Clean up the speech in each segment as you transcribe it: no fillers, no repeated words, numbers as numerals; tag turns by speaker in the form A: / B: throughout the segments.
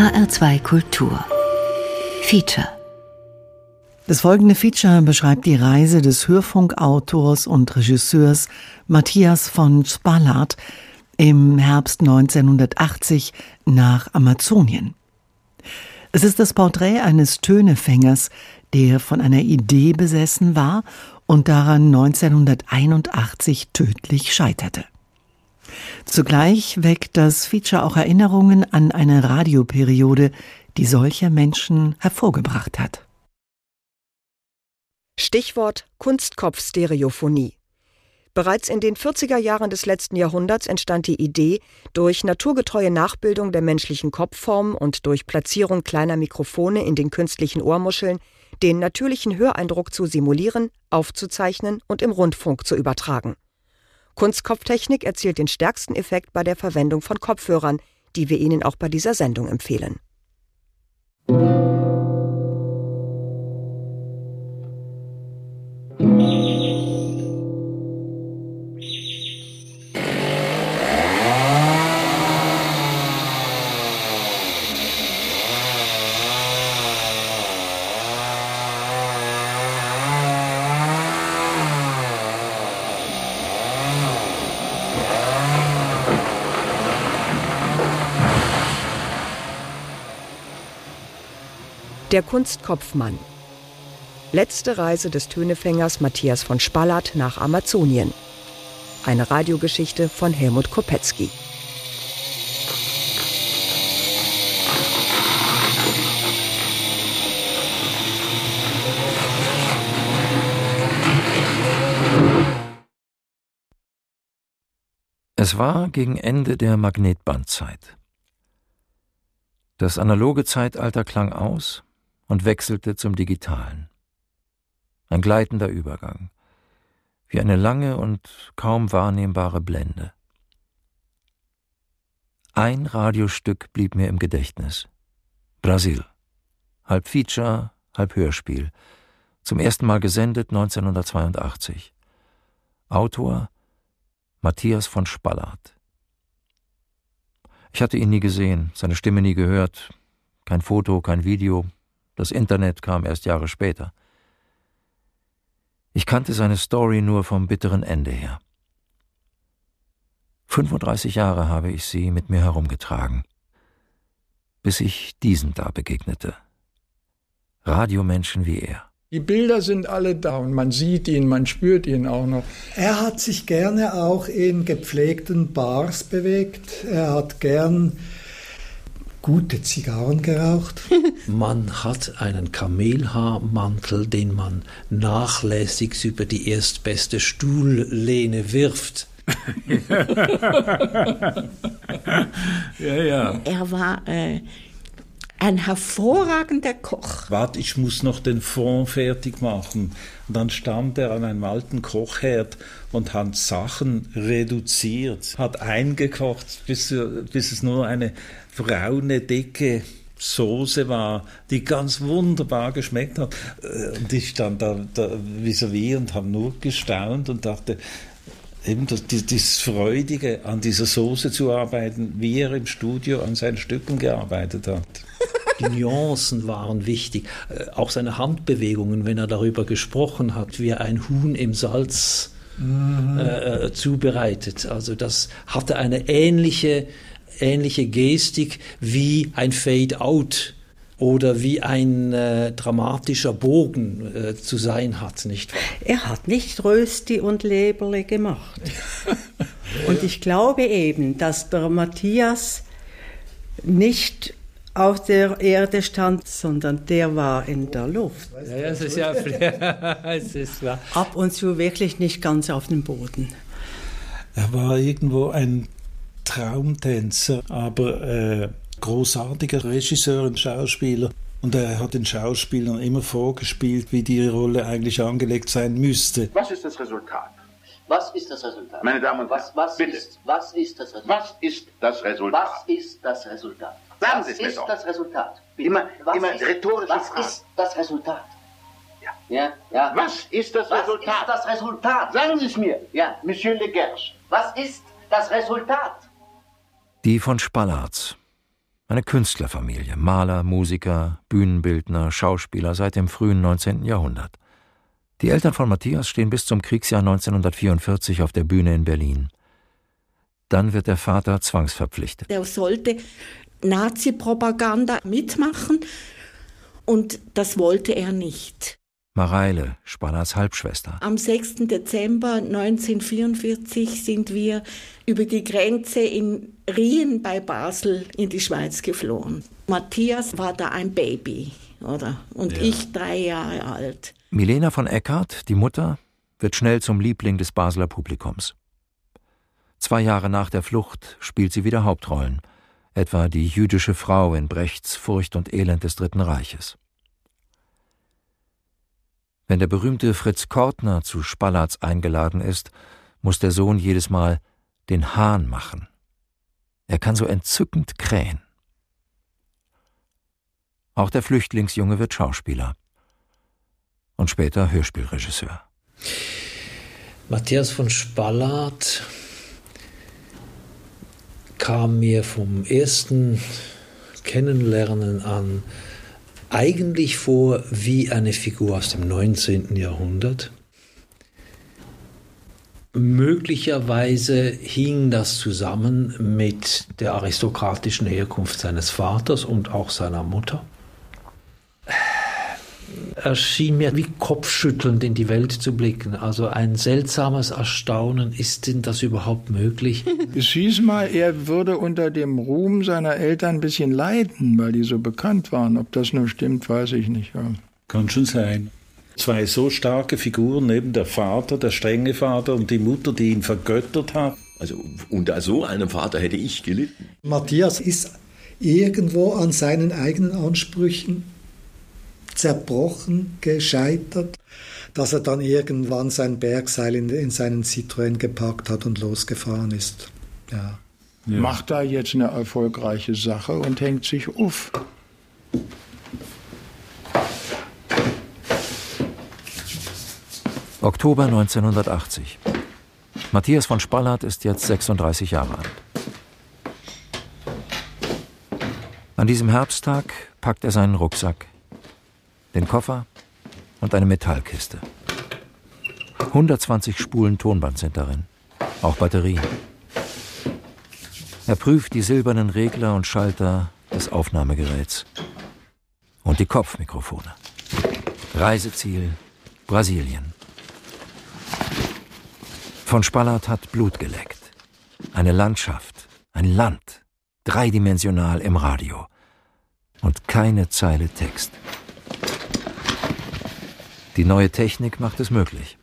A: HR2 Kultur Feature.
B: Das folgende Feature beschreibt die Reise des Hörfunkautors und Regisseurs Matthias von Spalath im Herbst 1980 nach Amazonien. Es ist das Porträt eines Tönefängers, der von einer Idee besessen war und daran 1981 tödlich scheiterte. Zugleich weckt das Feature auch Erinnerungen an eine Radioperiode, die solche Menschen hervorgebracht hat.
C: Stichwort Kunstkopf-Stereophonie. Bereits in den 40er Jahren des letzten Jahrhunderts entstand die Idee, durch naturgetreue Nachbildung der menschlichen Kopfform und durch Platzierung kleiner Mikrofone in den künstlichen Ohrmuscheln den natürlichen Höreindruck zu simulieren, aufzuzeichnen und im Rundfunk zu übertragen. Kunstkopftechnik erzielt den stärksten Effekt bei der Verwendung von Kopfhörern, die wir Ihnen auch bei dieser Sendung empfehlen. Der Kunstkopfmann. Letzte Reise des Tönefängers Matthias von Spalath nach Amazonien. Eine Radiogeschichte von Helmut Kopetzky.
D: Es war gegen Ende der Magnetbandzeit. Das analoge Zeitalter klang aus und wechselte zum Digitalen. Ein gleitender Übergang, wie eine lange und kaum wahrnehmbare Blende. Ein Radiostück blieb mir im Gedächtnis. Brasil. Halb Feature, halb Hörspiel. Zum ersten Mal gesendet 1982. Autor Matthias von Spalath. Ich hatte ihn nie gesehen, seine Stimme nie gehört. Kein Foto, kein Video. Das Internet kam erst Jahre später. Ich kannte seine Story nur vom bitteren Ende her. 35 Jahre habe ich sie mit mir herumgetragen, bis ich diesen da begegnete. Radiomenschen wie er.
E: Die Bilder sind alle da und man sieht ihn, man spürt ihn auch noch.
F: Er hat sich gerne auch in gepflegten Bars bewegt. Er hat gern gute Zigarren geraucht.
G: Man hat einen Kamelhaarmantel, den man nachlässig über die erstbeste Stuhllehne wirft.
E: Ja.
H: Er war ein hervorragender Koch.
I: Warte, ich muss noch den Fond fertig machen. Und dann stand er an einem alten Kochherd und hat Sachen reduziert, hat eingekocht, bis es nur eine braune, dicke Soße war, die ganz wunderbar geschmeckt hat. Und ich stand da vis-à-vis und habe nur gestaunt und dachte, eben das Freudige, an dieser Soße zu arbeiten, wie er im Studio an seinen Stücken gearbeitet hat.
G: Die Nuancen waren wichtig. Auch seine Handbewegungen, wenn er darüber gesprochen hat, wie er ein Huhn im Salz zubereitet. Also das hatte eine ähnliche Gestik wie ein Fade-out oder wie ein dramatischer Bogen zu sein hat, nicht wahr?
H: Er hat nicht Rösti und Leberle gemacht. Und ich glaube eben, dass der Matthias nicht auf der Erde stand, sondern der war in der Luft.
G: Ja, es ist ja es ist wahr.
H: Ab und zu wirklich nicht ganz auf dem Boden.
I: Er war irgendwo ein Traumtänzer, aber großartiger Regisseur und Schauspieler. Und er hat den Schauspielern immer vorgespielt, wie die Rolle eigentlich angelegt sein müsste.
J: Was ist das Resultat?
K: Was ist das Resultat?
J: Meine Damen und Herren,
K: was
J: bitte.
K: Was ist das Resultat?
J: Was ist das Resultat?
K: Was ist das Resultat?
J: Sagen Sie es mir doch.
K: Was ist das Resultat?
J: Immer rhetorische Fragen.
K: Was ist das Resultat?
J: Ja. Was ist das Resultat?
K: Was ist das Resultat?
J: Sagen Sie es mir.
K: Ja.
J: Monsieur Legerche.
K: Was ist das Resultat?
D: Die von Spalath. Eine Künstlerfamilie, Maler, Musiker, Bühnenbildner, Schauspieler seit dem frühen 19. Jahrhundert. Die Eltern von Matthias stehen bis zum Kriegsjahr 1944 auf der Bühne in Berlin. Dann wird der Vater zwangsverpflichtet.
L: Er sollte Nazi-Propaganda mitmachen und das wollte er nicht.
D: Mareile, Spallards Halbschwester.
L: Am 6. Dezember 1944 sind wir über die Grenze in Rien bei Basel in die Schweiz geflohen. Matthias war da ein Baby, oder? Und ja. Ich 3 Jahre alt.
D: Milena von Eckart, die Mutter, wird schnell zum Liebling des Basler Publikums. 2 Jahre nach der Flucht spielt sie wieder Hauptrollen, etwa die jüdische Frau in Brechts Furcht und Elend des Dritten Reiches. Wenn der berühmte Fritz Kortner zu Spallards eingeladen ist, muss der Sohn jedes Mal den Hahn machen. Er kann so entzückend krähen. Auch der Flüchtlingsjunge wird Schauspieler und später Hörspielregisseur.
G: Matthias von Spallart kam mir vom ersten Kennenlernen an eigentlich vor wie eine Figur aus dem 19. Jahrhundert. Möglicherweise hing das zusammen mit der aristokratischen Herkunft seines Vaters und auch seiner Mutter. Er schien mir wie kopfschüttelnd in die Welt zu blicken. Also ein seltsames Erstaunen, ist denn das überhaupt möglich?
E: Es hieß mal, er würde unter dem Ruhm seiner Eltern ein bisschen leiden, weil die so bekannt waren. Ob das nur stimmt, weiß ich nicht. Ja.
I: Kann schon sein. 2 so starke Figuren, neben der Vater, der strenge Vater und die Mutter, die ihn vergöttert hat.
M: Also unter so einem Vater hätte ich gelitten.
F: Matthias ist irgendwo an seinen eigenen Ansprüchen zerbrochen, gescheitert, dass er dann irgendwann sein Bergseil in seinen Citroën gepackt hat und losgefahren ist. Ja.
E: Ja. Macht da jetzt eine erfolgreiche Sache und hängt sich auf.
D: Oktober 1980. Matthias von Spallart ist jetzt 36 Jahre alt. An diesem Herbsttag packt er seinen Rucksack, den Koffer und eine Metallkiste. 120 Spulen Tonband sind darin, auch Batterien. Er prüft die silbernen Regler und Schalter des Aufnahmegeräts und die Kopfmikrofone. Reiseziel Brasilien. Von Spallart hat Blut geleckt. Eine Landschaft, ein Land, dreidimensional im Radio. Und keine Zeile Text. Die neue Technik macht es möglich.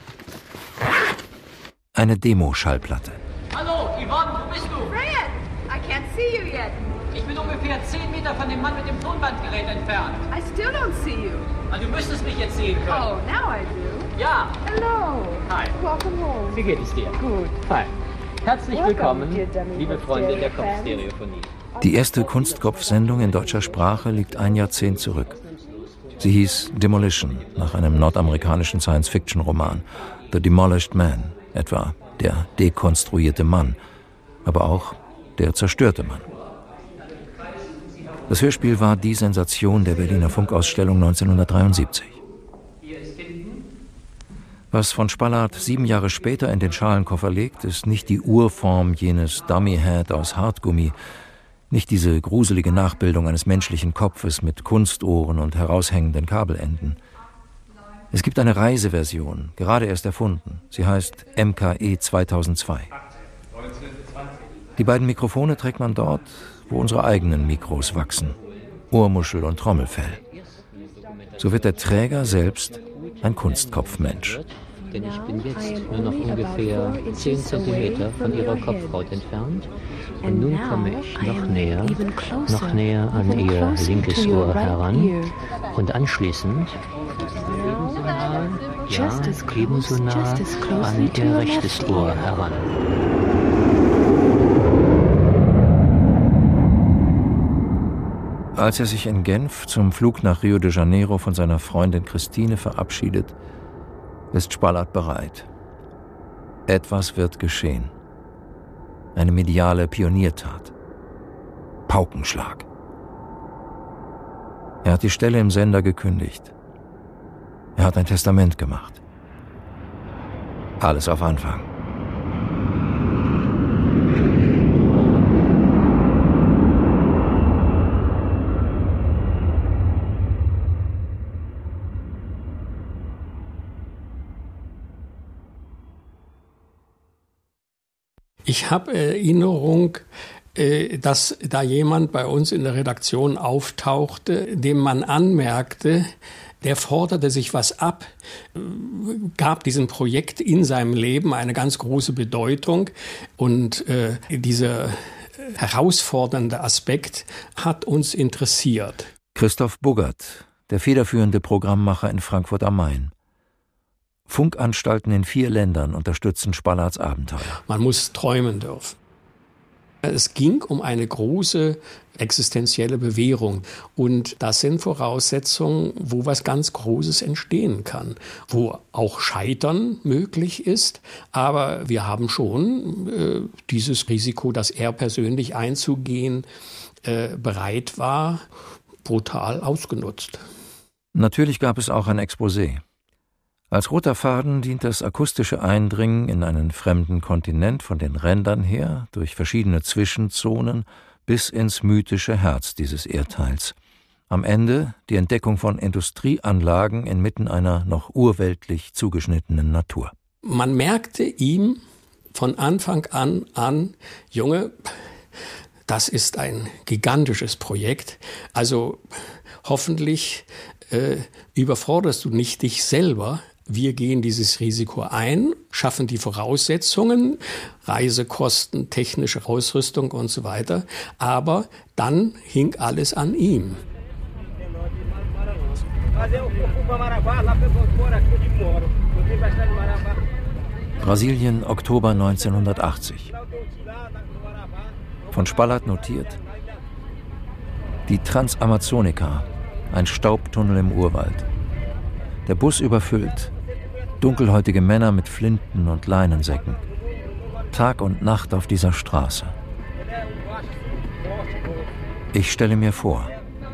D: Eine Demo-Schallplatte.
N: Hallo, Yvonne, wo bist du?
O: Fred, I can't see you yet.
N: Ich bin ungefähr 10 Meter von dem Mann mit dem Tonbandgerät entfernt.
O: I still don't see you.
N: Du müsstest mich jetzt sehen können.
O: Oh, now I do.
N: Ja.
O: Hello.
N: Hi.
O: Welcome home.
N: Wie geht es dir?
O: Gut.
N: Hi. Herzlich willkommen, liebe Freunde der Kopfstereophonie.
D: Die erste Kunstkopf-Sendung in deutscher Sprache liegt ein Jahrzehnt zurück. Sie hieß Demolition, nach einem nordamerikanischen Science-Fiction-Roman. The Demolished Man, etwa der dekonstruierte Mann, aber auch der zerstörte Mann. Das Hörspiel war die Sensation der Berliner Funkausstellung 1973. Was von Spallart 7 Jahre später in den Schalenkoffer legt, ist nicht die Urform jenes Dummy-Head aus Hartgummi, nicht diese gruselige Nachbildung eines menschlichen Kopfes mit Kunstohren und heraushängenden Kabelenden. Es gibt eine Reiseversion, gerade erst erfunden. Sie heißt MKE 2002. Die beiden Mikrofone trägt man dort, wo unsere eigenen Mikros wachsen. Ohrmuschel und Trommelfell. So wird der Träger selbst ein Kunstkopfmensch.
P: Denn ich bin jetzt nur noch ungefähr 10 Zentimeter von ihrer Kopfhaut entfernt. Und nun komme ich noch näher an ihr linkes Ohr heran und anschließend ebenso nah an ihr rechtes Ohr heran.
D: Als er sich in Genf zum Flug nach Rio de Janeiro von seiner Freundin Christine verabschiedet, ist Spallart bereit. Etwas wird geschehen. Eine mediale Pioniertat. Paukenschlag. Er hat die Stelle im Sender gekündigt. Er hat ein Testament gemacht. Alles auf Anfang.
Q: Ich habe Erinnerung, dass da jemand bei uns in der Redaktion auftauchte, dem man anmerkte, der forderte sich was ab, gab diesem Projekt in seinem Leben eine ganz große Bedeutung und dieser herausfordernde Aspekt hat uns interessiert.
D: Christoph Buggert, der federführende Programmmacher in Frankfurt am Main. Funkanstalten in 4 Ländern unterstützen Spallards Abenteuer.
Q: Man muss träumen dürfen. Es ging um eine große existenzielle Bewährung. Und das sind Voraussetzungen, wo was ganz Großes entstehen kann. Wo auch Scheitern möglich ist. Aber wir haben schon dieses Risiko, das er persönlich einzugehen bereit war, brutal ausgenutzt.
D: Natürlich gab es auch ein Exposé. Als roter Faden dient das akustische Eindringen in einen fremden Kontinent von den Rändern her, durch verschiedene Zwischenzonen, bis ins mythische Herz dieses Erdteils. Am Ende die Entdeckung von Industrieanlagen inmitten einer noch urweltlich zugeschnittenen Natur.
Q: Man merkte ihm von Anfang an, Junge, das ist ein gigantisches Projekt, also hoffentlich überforderst du nicht dich selber. Wir gehen dieses Risiko ein, schaffen die Voraussetzungen, Reisekosten, technische Ausrüstung und so weiter. Aber dann hing alles an ihm.
D: Brasilien, Oktober 1980. Von Spallard notiert: Die Transamazonica, ein Staubtunnel im Urwald. Der Bus überfüllt. Dunkelhäutige Männer mit Flinten und Leinensäcken. Tag und Nacht auf dieser Straße. Ich stelle mir vor,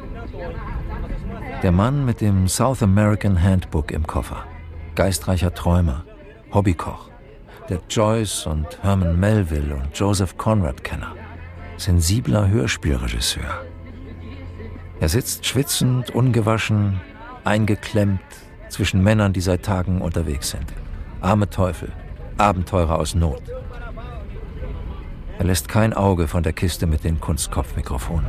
D: der Mann mit dem South American Handbook im Koffer, geistreicher Träumer, Hobbykoch, der Joyce und Herman Melville und Joseph Conrad-Kenner, sensibler Hörspielregisseur. Er sitzt schwitzend, ungewaschen, eingeklemmt zwischen Männern, die seit Tagen unterwegs sind. Arme Teufel, Abenteurer aus Not. Er lässt kein Auge von der Kiste mit den Kunstkopfmikrofonen.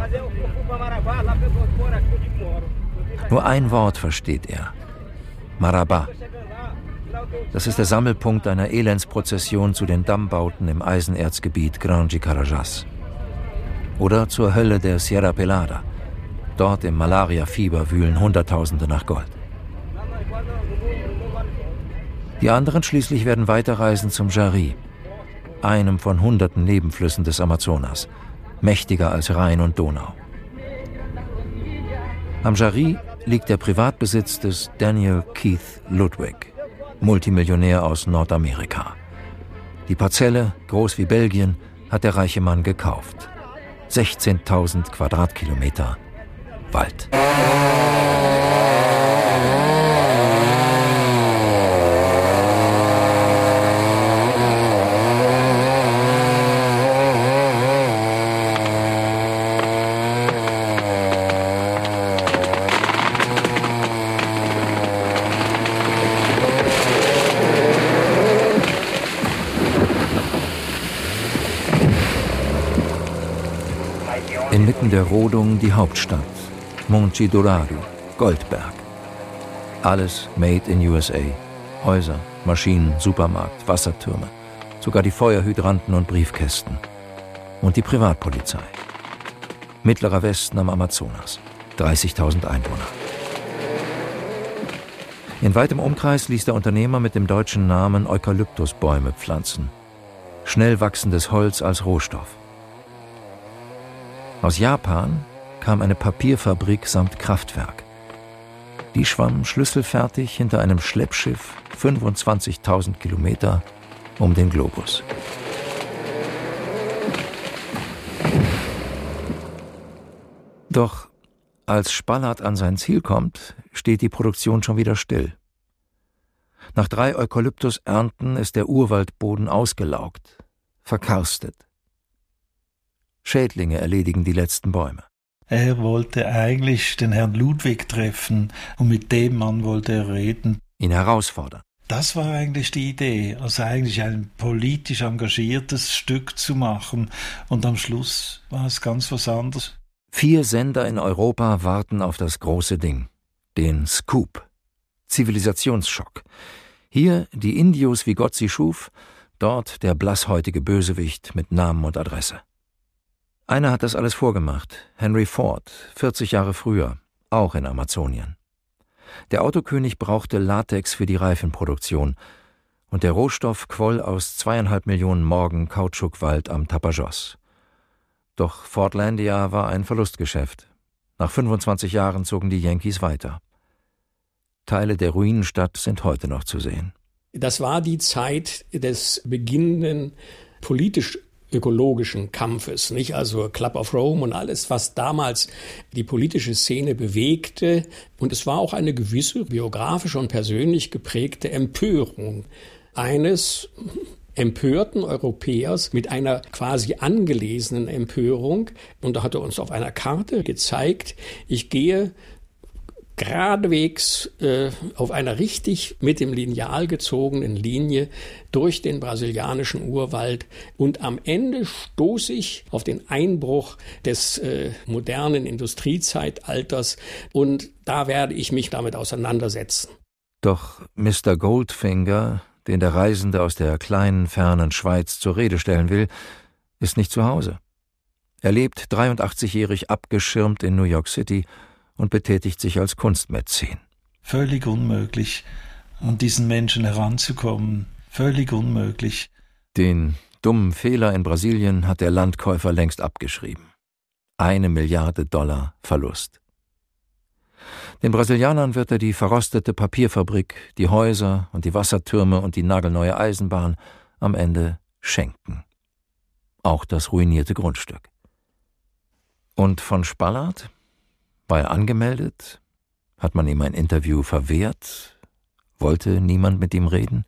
D: Nur ein Wort versteht er: Marabá. Das ist der Sammelpunkt einer Elendsprozession zu den Dammbauten im Eisenerzgebiet Grande Carajás. Oder zur Hölle der Sierra Pelada. Dort im Malariafieber wühlen Hunderttausende nach Gold. Die anderen schließlich werden weiterreisen zum Jari, einem von hunderten Nebenflüssen des Amazonas, mächtiger als Rhein und Donau. Am Jari liegt der Privatbesitz des Daniel Keith Ludwig, Multimillionär aus Nordamerika. Die Parzelle, groß wie Belgien, hat der reiche Mann gekauft. 16.000 Quadratkilometer Wald. Inmitten der Rodung die Hauptstadt, Monte Dourado, Goldberg. Alles made in USA. Häuser, Maschinen, Supermarkt, Wassertürme, sogar die Feuerhydranten und Briefkästen. Und die Privatpolizei. Mittlerer Westen am Amazonas, 30.000 Einwohner. In weitem Umkreis ließ der Unternehmer mit dem deutschen Namen Eukalyptusbäume pflanzen. Schnell wachsendes Holz als Rohstoff. Aus Japan kam eine Papierfabrik samt Kraftwerk. Die schwamm schlüsselfertig hinter einem Schleppschiff 25.000 Kilometer um den Globus. Doch als Spallart an sein Ziel kommt, steht die Produktion schon wieder still. Nach 3 Eukalyptusernten ist der Urwaldboden ausgelaugt, verkarstet. Schädlinge erledigen die letzten Bäume.
I: Er wollte eigentlich den Herrn Ludwig treffen und mit dem Mann wollte er reden.
D: Ihn herausfordern.
I: Das war eigentlich die Idee, also eigentlich ein politisch engagiertes Stück zu machen. Und am Schluss war es ganz was anderes.
D: 4 Sender in Europa warten auf das große Ding, den Scoop. Zivilisationsschock. Hier die Indios, wie Gott sie schuf, dort der blasshäutige Bösewicht mit Namen und Adresse. Einer hat das alles vorgemacht, Henry Ford, 40 Jahre früher, auch in Amazonien. Der Autokönig brauchte Latex für die Reifenproduktion und der Rohstoff quoll aus 2,5 Millionen Morgen Kautschukwald am Tapajós. Doch Fordlandia war ein Verlustgeschäft. Nach 25 Jahren zogen die Yankees weiter. Teile der Ruinenstadt sind heute noch zu sehen.
Q: Das war die Zeit des beginnenden politisch-ökologischen Kampfes, nicht? Also Club of Rome und alles, was damals die politische Szene bewegte. Und es war auch eine gewisse biografisch und persönlich geprägte Empörung eines empörten Europäers mit einer quasi angelesenen Empörung. Und da hat er uns auf einer Karte gezeigt, ich gehe geradewegs auf einer richtig mit dem Lineal gezogenen Linie durch den brasilianischen Urwald und am Ende stoße ich auf den Einbruch des modernen Industriezeitalters und da werde ich mich damit auseinandersetzen.
D: Doch Mr. Goldfinger, den der Reisende aus der kleinen, fernen Schweiz zur Rede stellen will, ist nicht zu Hause. Er lebt 83-jährig abgeschirmt in New York City und betätigt sich als Kunstmäzen.
I: Völlig unmöglich, an diesen Menschen heranzukommen. Völlig unmöglich.
D: Den dummen Fehler in Brasilien hat der Landkäufer längst abgeschrieben. 1 Milliarde $ Verlust. Den Brasilianern wird er die verrostete Papierfabrik, die Häuser und die Wassertürme und die nagelneue Eisenbahn am Ende schenken. Auch das ruinierte Grundstück. Und von Spallart? War er angemeldet? Hat man ihm ein Interview verwehrt? Wollte niemand mit ihm reden?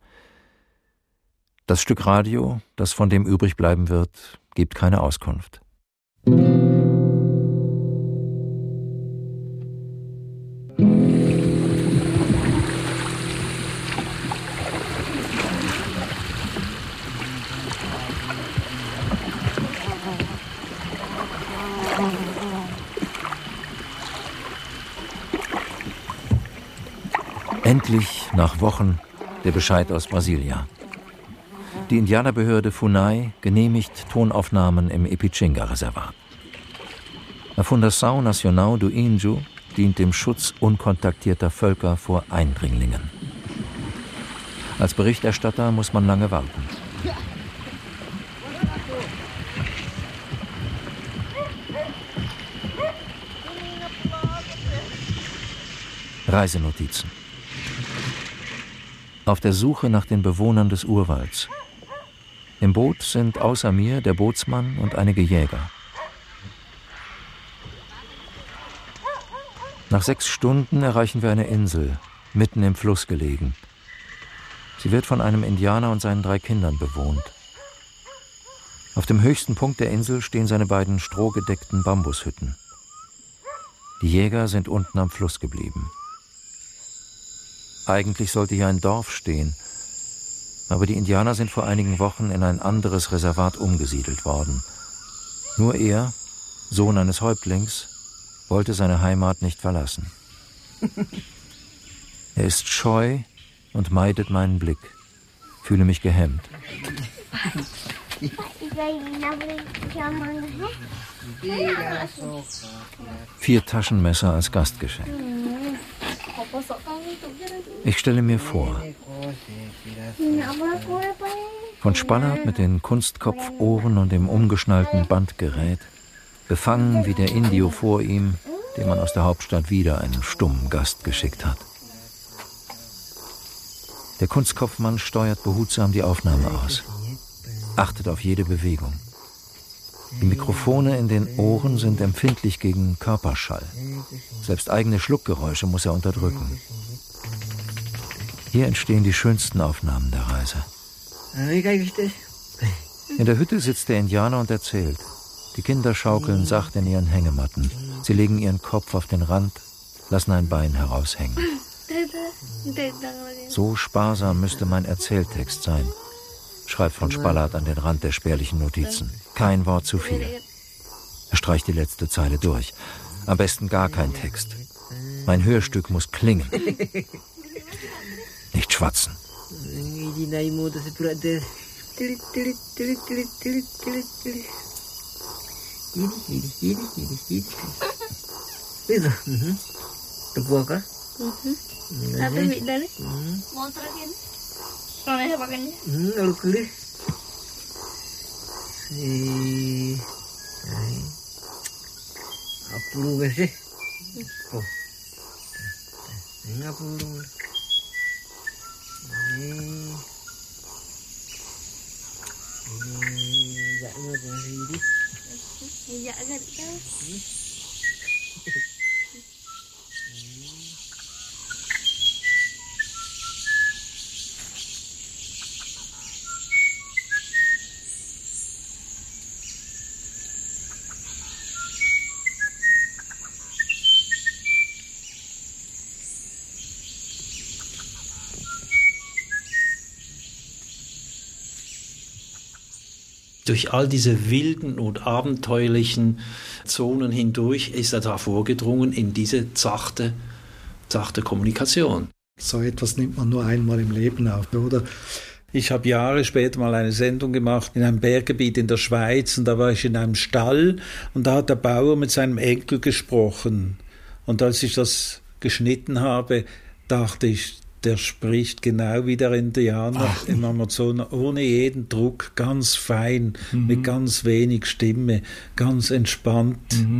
D: Das Stück Radio, das von dem übrig bleiben wird, gibt keine Auskunft. Endlich, nach Wochen, der Bescheid aus Brasilia. Die Indianerbehörde Funai genehmigt Tonaufnahmen im Ipichinga-Reservat. La Fundação Nacional do Índio dient dem Schutz unkontaktierter Völker vor Eindringlingen. Als Berichterstatter muss man lange warten. Reisenotizen. Auf der Suche nach den Bewohnern des Urwalds. Im Boot sind außer mir der Bootsmann und einige Jäger. Nach 6 Stunden erreichen wir eine Insel, mitten im Fluss gelegen. Sie wird von einem Indianer und seinen 3 Kindern bewohnt. Auf dem höchsten Punkt der Insel stehen seine beiden strohgedeckten Bambushütten. Die Jäger sind unten am Fluss geblieben. Eigentlich sollte hier ein Dorf stehen, aber die Indianer sind vor einigen Wochen in ein anderes Reservat umgesiedelt worden. Nur er, Sohn eines Häuptlings, wollte seine Heimat nicht verlassen. Er ist scheu und meidet meinen Blick, fühle mich gehemmt. 4 Taschenmesser als Gastgeschenk. Ich stelle mir vor, von Spallart mit den Kunstkopfohren und dem umgeschnallten Bandgerät, befangen wie der Indio vor ihm, dem man aus der Hauptstadt wieder einen stummen Gast geschickt hat. Der Kunstkopfmann steuert behutsam die Aufnahme aus, achtet auf jede Bewegung. Die Mikrofone in den Ohren sind empfindlich gegen Körperschall. Selbst eigene Schluckgeräusche muss er unterdrücken. Hier entstehen die schönsten Aufnahmen der Reise. In der Hütte sitzt der Indianer und erzählt. Die Kinder schaukeln sacht in ihren Hängematten. Sie legen ihren Kopf auf den Rand, lassen ein Bein heraushängen. So sparsam müsste mein Erzähltext sein, schreibt von Spalart an den Rand der spärlichen Notizen. Kein Wort zu viel. Er streicht die letzte Zeile durch. Am besten gar kein Text. Mein Hörstück muss klingen. Nicht schwatzen.
G: Durch all diese wilden und abenteuerlichen Zonen hindurch ist er da vorgedrungen in diese sachte Kommunikation.
F: So etwas nimmt man nur einmal im Leben auf, oder?
I: Ich habe Jahre später mal eine Sendung gemacht in einem Berggebiet in der Schweiz und da war ich in einem Stall und da hat der Bauer mit seinem Enkel gesprochen. Und als ich das geschnitten habe, dachte ich, der spricht genau wie der Indianer im Amazonas, ohne jeden Druck, ganz fein, mit ganz wenig Stimme, ganz entspannt.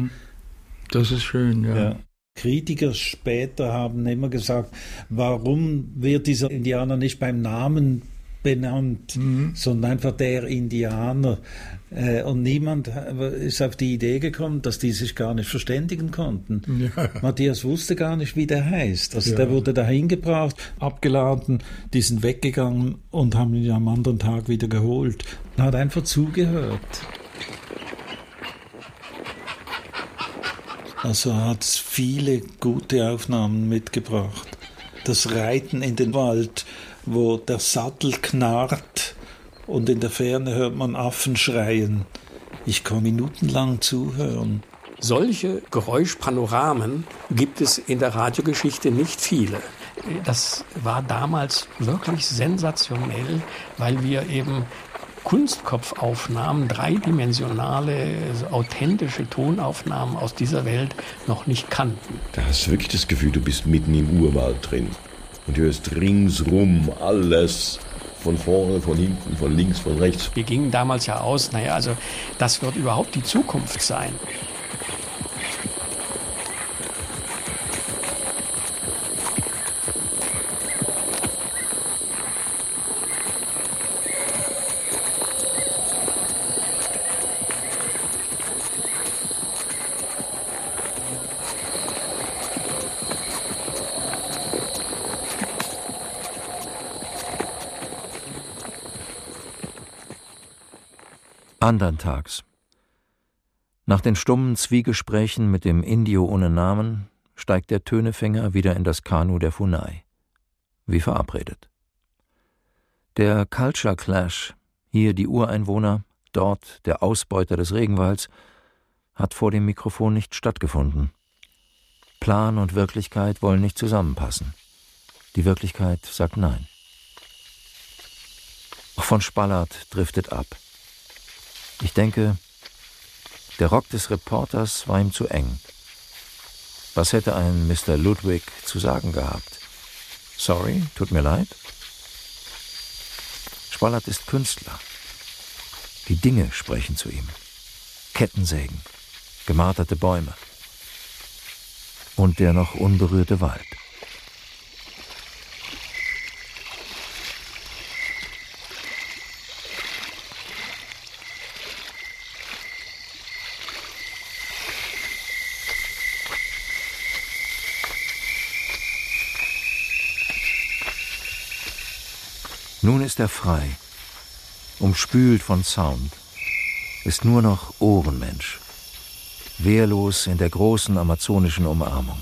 E: Das ist schön, ja.
I: Kritiker später haben immer gesagt, warum wird dieser Indianer nicht beim Namen benannt, sondern einfach der Indianer. Und niemand ist auf die Idee gekommen, dass die sich gar nicht verständigen konnten. Ja. Matthias wusste gar nicht, wie der heißt. Also der wurde dahin gebracht, abgeladen, die sind weggegangen und haben ihn am anderen Tag wieder geholt. Er hat einfach zugehört. Also er hat viele gute Aufnahmen mitgebracht. Das Reiten in den Wald, wo der Sattel knarrt und in der Ferne hört man Affen schreien. Ich kann minutenlang zuhören.
Q: Solche Geräuschpanoramen gibt es in der Radiogeschichte nicht viele. Das war damals wirklich sensationell, weil wir eben Kunstkopfaufnahmen, dreidimensionale, authentische Tonaufnahmen aus dieser Welt noch nicht kannten.
M: Da hast du wirklich das Gefühl, du bist mitten im Urwald drin. Und du hörst ringsrum alles, von vorne, von hinten, von links, von rechts.
Q: Wir gingen damals ja aus, also das wird überhaupt die Zukunft sein.
D: Andern Tags. Nach den stummen Zwiegesprächen mit dem Indio ohne Namen steigt der Tönefänger wieder in das Kanu der Funai. Wie verabredet. Der Culture Clash, hier die Ureinwohner, dort der Ausbeuter des Regenwalds, hat vor dem Mikrofon nicht stattgefunden. Plan und Wirklichkeit wollen nicht zusammenpassen. Die Wirklichkeit sagt Nein. Auch von Spalart driftet ab. Ich denke, der Rock des Reporters war ihm zu eng. Was hätte ein Mr. Ludwig zu sagen gehabt? Sorry, tut mir leid? Spalart ist Künstler. Die Dinge sprechen zu ihm. Kettensägen, gemarterte Bäume und der noch unberührte Wald. Nun ist er frei, umspült von Sound, ist nur noch Ohrenmensch, wehrlos in der großen amazonischen Umarmung.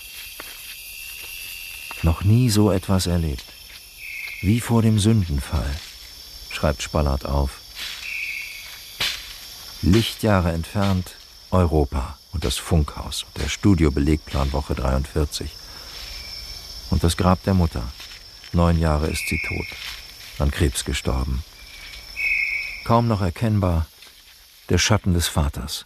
D: Noch nie so etwas erlebt. Wie vor dem Sündenfall, schreibt Spallart auf. Lichtjahre entfernt Europa und das Funkhaus und der Studiobelegplan Woche 43. Und das Grab der Mutter. 9 Jahre ist sie tot, an Krebs gestorben. Kaum noch erkennbar der Schatten des Vaters.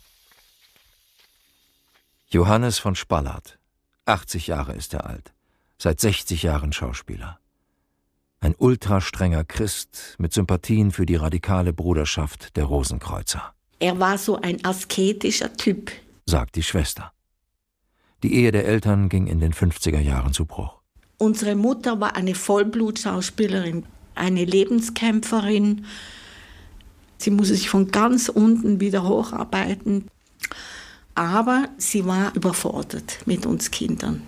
D: Johannes von Spallart, 80 Jahre ist er alt, seit 60 Jahren Schauspieler. Ein ultrastrenger Christ mit Sympathien für die radikale Bruderschaft der Rosenkreuzer.
L: Er war so ein asketischer Typ,
D: sagt die Schwester. Die Ehe der Eltern ging in den 50er Jahren zu Bruch.
L: Unsere Mutter war eine Vollblutschauspielerin, eine Lebenskämpferin. Sie musste sich von ganz unten wieder hocharbeiten. Aber sie war überfordert mit uns Kindern.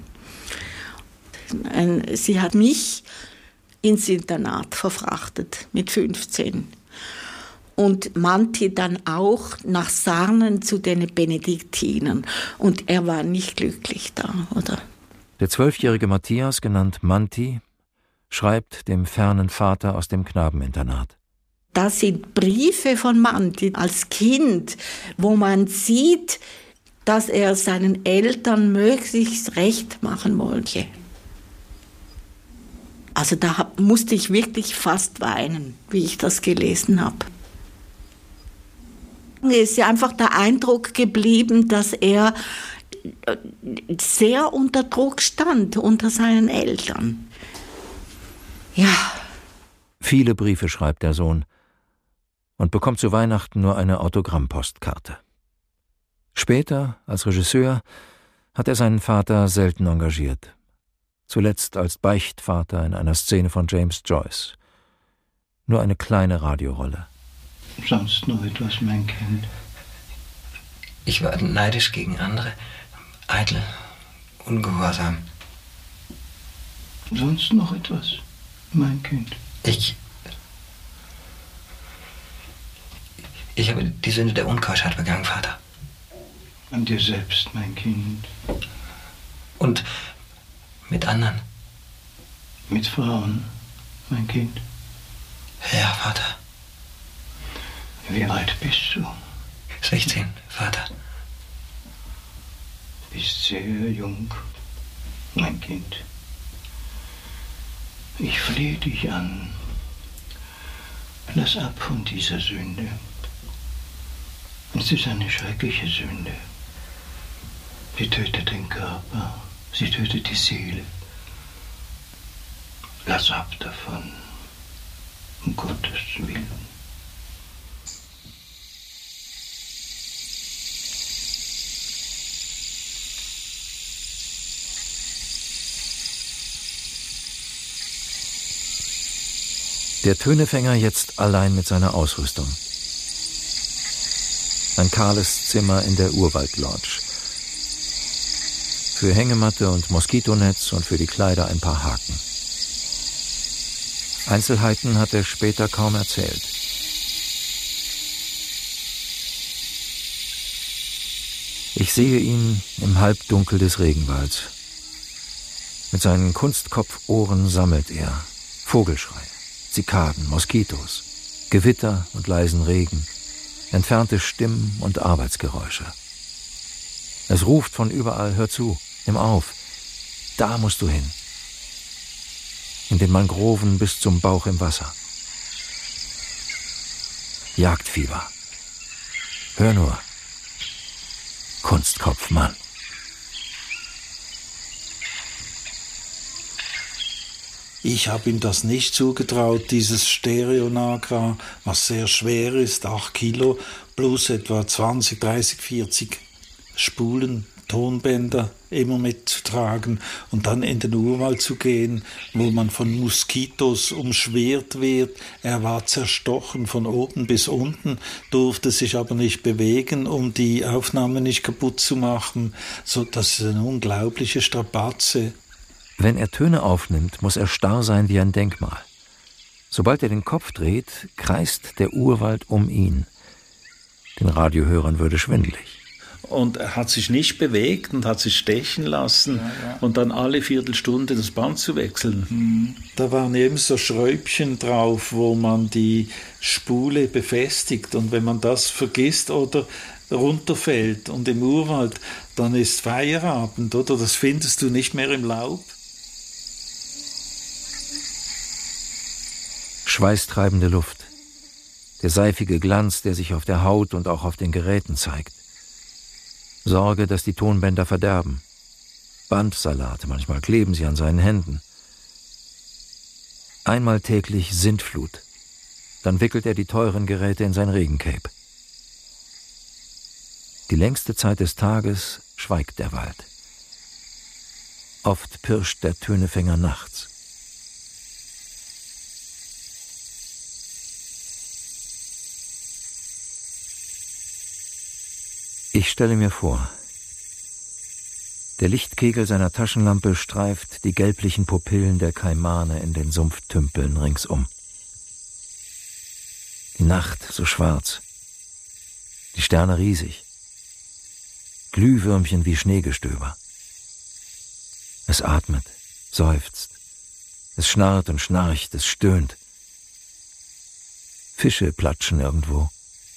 L: Sie hat mich ins Internat verfrachtet mit 15. Und Manti dann auch nach Sarnen zu den Benediktinern. Und er war nicht glücklich da, oder?
D: Der 12-jährige Matthias, genannt Manti, schreibt dem fernen Vater aus dem Knabeninternat.
L: Das sind Briefe von Manti als Kind, wo man sieht, dass er seinen Eltern möglichst recht machen wollte. Also da musste ich wirklich fast weinen, wie ich das gelesen habe. Es ist ja einfach der Eindruck geblieben, dass er sehr unter Druck stand, unter seinen Eltern. Ja.
D: Viele Briefe schreibt der Sohn und bekommt zu Weihnachten nur eine Autogrammpostkarte. Später, als Regisseur, hat er seinen Vater selten engagiert. Zuletzt als Beichtvater in einer Szene von James Joyce. Nur eine kleine Radiorolle.
R: Sonst noch etwas, mein Kind?
S: Ich war neidisch gegen andere, eitel, ungehorsam.
R: Sonst noch etwas, mein Kind?
S: Ich habe die Sünde der Unkeuschheit begangen, Vater.
R: An dir selbst, mein Kind.
S: Und mit anderen?
R: Mit Frauen, mein Kind.
S: Ja, Vater.
R: Wie alt bist du?
S: 16, Vater.
R: Bist sehr jung, mein Kind. Ich flehe dich an. Lass ab von dieser Sünde. Es ist eine schreckliche Sünde. Sie tötet den Körper, sie tötet die Seele. Lass ab davon, um Gottes Willen.
D: Der Tönefänger jetzt allein mit seiner Ausrüstung. Ein kahles Zimmer in der Urwald-Lodge. Für Hängematte und Moskitonetz und für die Kleider ein paar Haken. Einzelheiten hat er später kaum erzählt. Ich sehe ihn im Halbdunkel des Regenwalds. Mit seinen Kunstkopfohren sammelt er Vogelschrei, Zikaden, Moskitos, Gewitter und leisen Regen, entfernte Stimmen und Arbeitsgeräusche. Es ruft von überall, hör zu, nimm auf, da musst du hin. In den Mangroven bis zum Bauch im Wasser. Jagdfieber. Hör nur. Kunstkopfmann.
I: Ich habe ihm das nicht zugetraut, dieses Stereo-Nagra, was sehr schwer ist, 8 Kilo, plus etwa 20, 30, 40 Spulen, Tonbänder immer mitzutragen und dann in den Urwald zu gehen, wo man von Moskitos umschwirrt wird. Er war zerstochen von oben bis unten, durfte sich aber nicht bewegen, um die Aufnahme nicht kaputt zu machen. So, das ist eine unglaubliche Strapaze.
D: Wenn er Töne aufnimmt, muss er starr sein wie ein Denkmal. Sobald er den Kopf dreht, kreist der Urwald um ihn. Den Radiohörern würde schwindelig.
I: Und er hat sich nicht bewegt und hat sich stechen lassen und dann alle Viertelstunde das Band zu wechseln. Da waren eben so Schräubchen drauf, wo man die Spule befestigt, und wenn man das vergisst oder runterfällt und im Urwald, dann ist Feierabend, oder? Das findest du nicht mehr im Laub.
D: Schweißtreibende Luft, der seifige Glanz, der sich auf der Haut und auch auf den Geräten zeigt. Sorge, dass die Tonbänder verderben. Bandsalate, manchmal kleben sie an seinen Händen. Einmal täglich Sintflut. Dann wickelt er die teuren Geräte in sein Regencape. Die längste Zeit des Tages schweigt der Wald. Oft pirscht der Tönefänger nachts. Ich stelle mir vor, der Lichtkegel seiner Taschenlampe streift die gelblichen Pupillen der Kaimane in den Sumpftümpeln ringsum. Die Nacht so schwarz, die Sterne riesig, Glühwürmchen wie Schneegestöber. Es atmet, seufzt, es schnarrt und schnarcht, es stöhnt. Fische platschen irgendwo.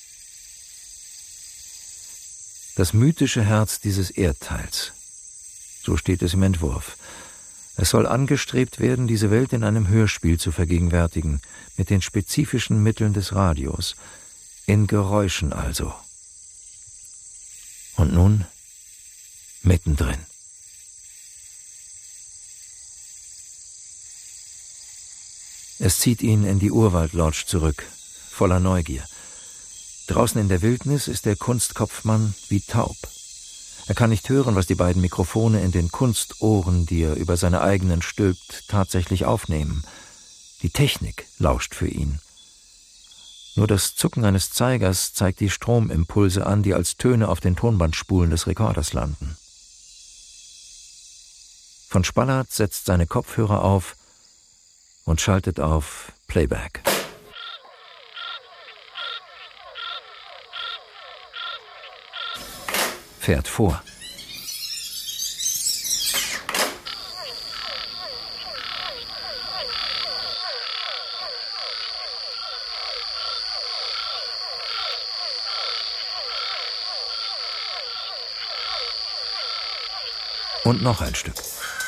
D: Das mythische Herz dieses Erdteils. So steht es im Entwurf. Es soll angestrebt werden, diese Welt in einem Hörspiel zu vergegenwärtigen, mit den spezifischen Mitteln des Radios, in Geräuschen also. Und nun mittendrin. Es zieht ihn in die Urwald-Lodge zurück, voller Neugier. Draußen in der Wildnis ist der Kunstkopfmann wie taub. Er kann nicht hören, was die beiden Mikrofone in den Kunstohren, die er über seine eigenen stülpt, tatsächlich aufnehmen. Die Technik lauscht für ihn. Nur das Zucken eines Zeigers zeigt die Stromimpulse an, die als Töne auf den Tonbandspulen des Rekorders landen. Von Spallert setzt seine Kopfhörer auf und schaltet auf Playback. Fährt vor. Und noch ein Stück.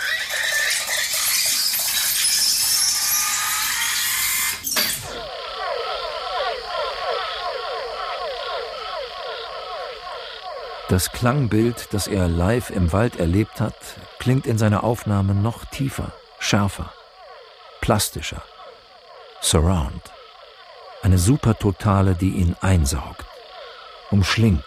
D: Das Klangbild, das er live im Wald erlebt hat, klingt in seiner Aufnahme noch tiefer, schärfer, plastischer. Surround. Eine Supertotale, die ihn einsaugt, umschlingt.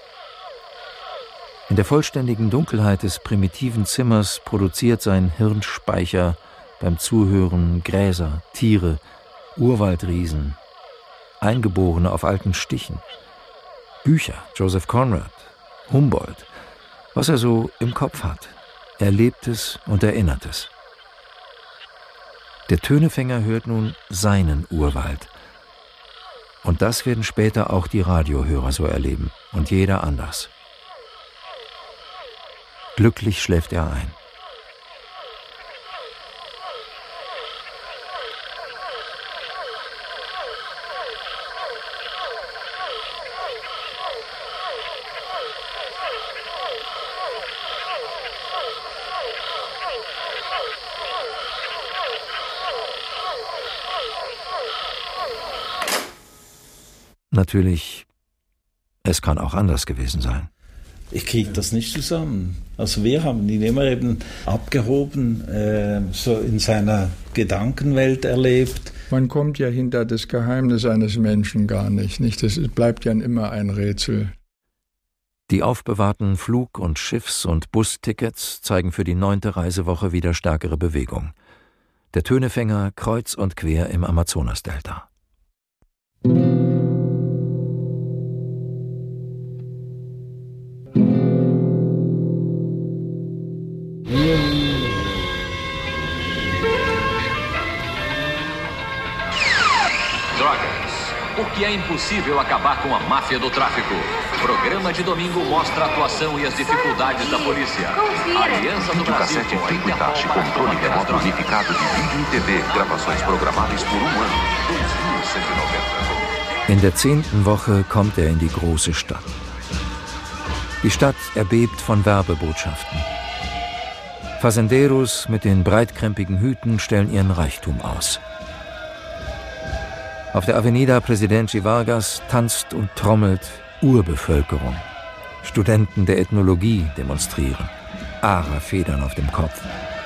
D: In der vollständigen Dunkelheit des primitiven Zimmers produziert sein Hirnspeicher beim Zuhören Gräser, Tiere, Urwaldriesen, Eingeborene auf alten Stichen, Bücher, Joseph Conrad, Humboldt, was er so im Kopf hat. Er lebt es und erinnert es. Der Tönefänger hört nun seinen Urwald. Und das werden später auch die Radiohörer so erleben und jeder anders. Glücklich schläft er ein. Natürlich, es kann auch anders gewesen sein.
I: Ich kriege das nicht zusammen. Also wir haben ihn immer eben abgehoben, so in seiner Gedankenwelt erlebt.
E: Man kommt ja hinter das Geheimnis eines Menschen gar nicht. Das bleibt ja immer ein Rätsel.
D: Die aufbewahrten Flug- und Schiffs- und Bustickets zeigen für die 9. Reisewoche wieder stärkere Bewegung. Der Tönefänger kreuz und quer im Amazonasdelta.
T: que é impossível acabar com a máfia do tráfico. Programa de domingo mostra a atuação e as dificuldades da polícia. A Aliança do Brasil com a Interpol para
U: controle remoto unificado de vídeo e TV. Gravações programáveis por 1 ano. 2.190.
D: In der 10. Woche kommt er in die große Stadt. Die Stadt erbebt von Werbebotschaften. Fazenderos mit den breitkrempigen Hüten stellen ihren Reichtum aus. Auf der Avenida Presidente Vargas tanzt und trommelt Urbevölkerung. Studenten der Ethnologie demonstrieren. Ara-Federn auf dem Kopf.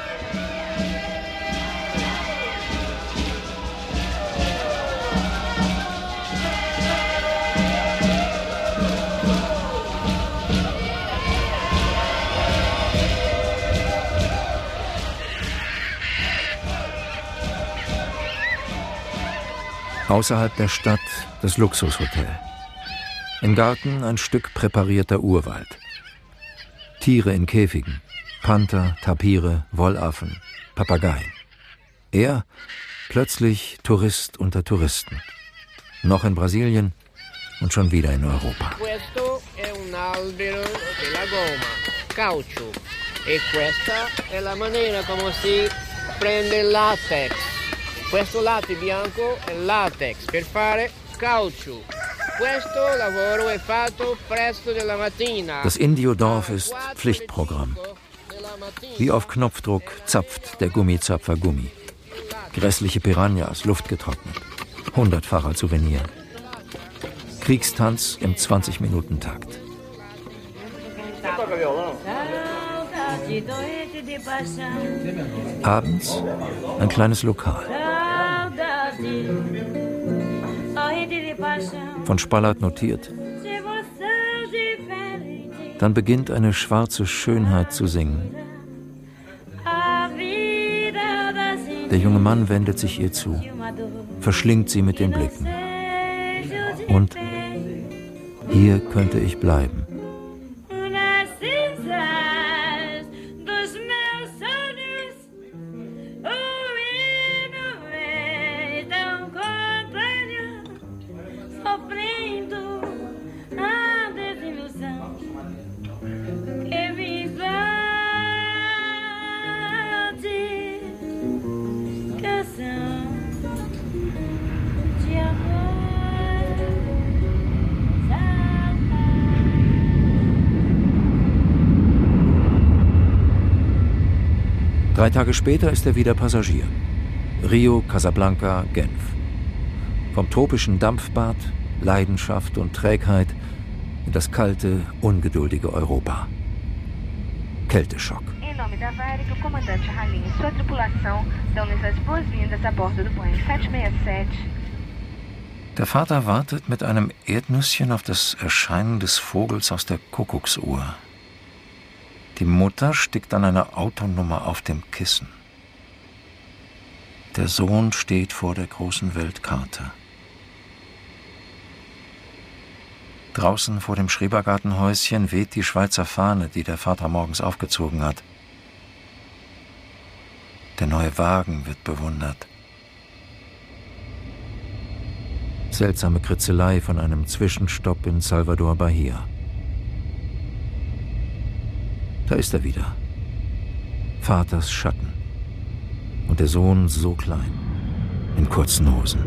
D: Außerhalb der Stadt das Luxushotel. Im Garten ein Stück präparierter Urwald. Tiere in Käfigen. Panther, Tapire, Wollaffen, Papageien. Er plötzlich Tourist unter Touristen. Noch in Brasilien und schon wieder in Europa.
V: Questo è un albero della gomma, caucho. E questa è la maniera come si prende il latex. Questo latte bianco è latex per fare caucho. Questo lavoro è fatto presto della mattina.
D: Das Indiodorf ist Pflichtprogramm. Wie auf Knopfdruck zapft der Gummizapfer Gummi. Grässliche Piranhas, luftgetrocknet. 100-facher Souvenir. Kriegstanz im 20-Minuten-Takt. Abends ein kleines Lokal. Von Spallert notiert. Dann beginnt eine schwarze Schönheit zu singen. Der junge Mann wendet sich ihr zu, verschlingt sie mit den Blicken. Und hier könnte ich bleiben. Drei Tage später ist er wieder Passagier. Rio, Casablanca, Genf. Vom tropischen Dampfbad, Leidenschaft und Trägheit in das kalte, ungeduldige Europa. Kälteschock.
W: Em nome da Varig, o comandante Halim e sua tripulação dão-lhes as boas-vindas a bordo do Boeing 767.
D: Der Vater wartet mit einem Erdnüsschen auf das Erscheinen des Vogels aus der Kuckucksuhr. Die Mutter stickt an einer Autonummer auf dem Kissen. Der Sohn steht vor der großen Weltkarte. Draußen vor dem Schrebergartenhäuschen weht die Schweizer Fahne, die der Vater morgens aufgezogen hat. Der neue Wagen wird bewundert. Seltsame Kritzelei von einem Zwischenstopp in Salvador Bahia. Da ist er wieder. Vaters Schatten. Und der Sohn so klein, in kurzen Hosen.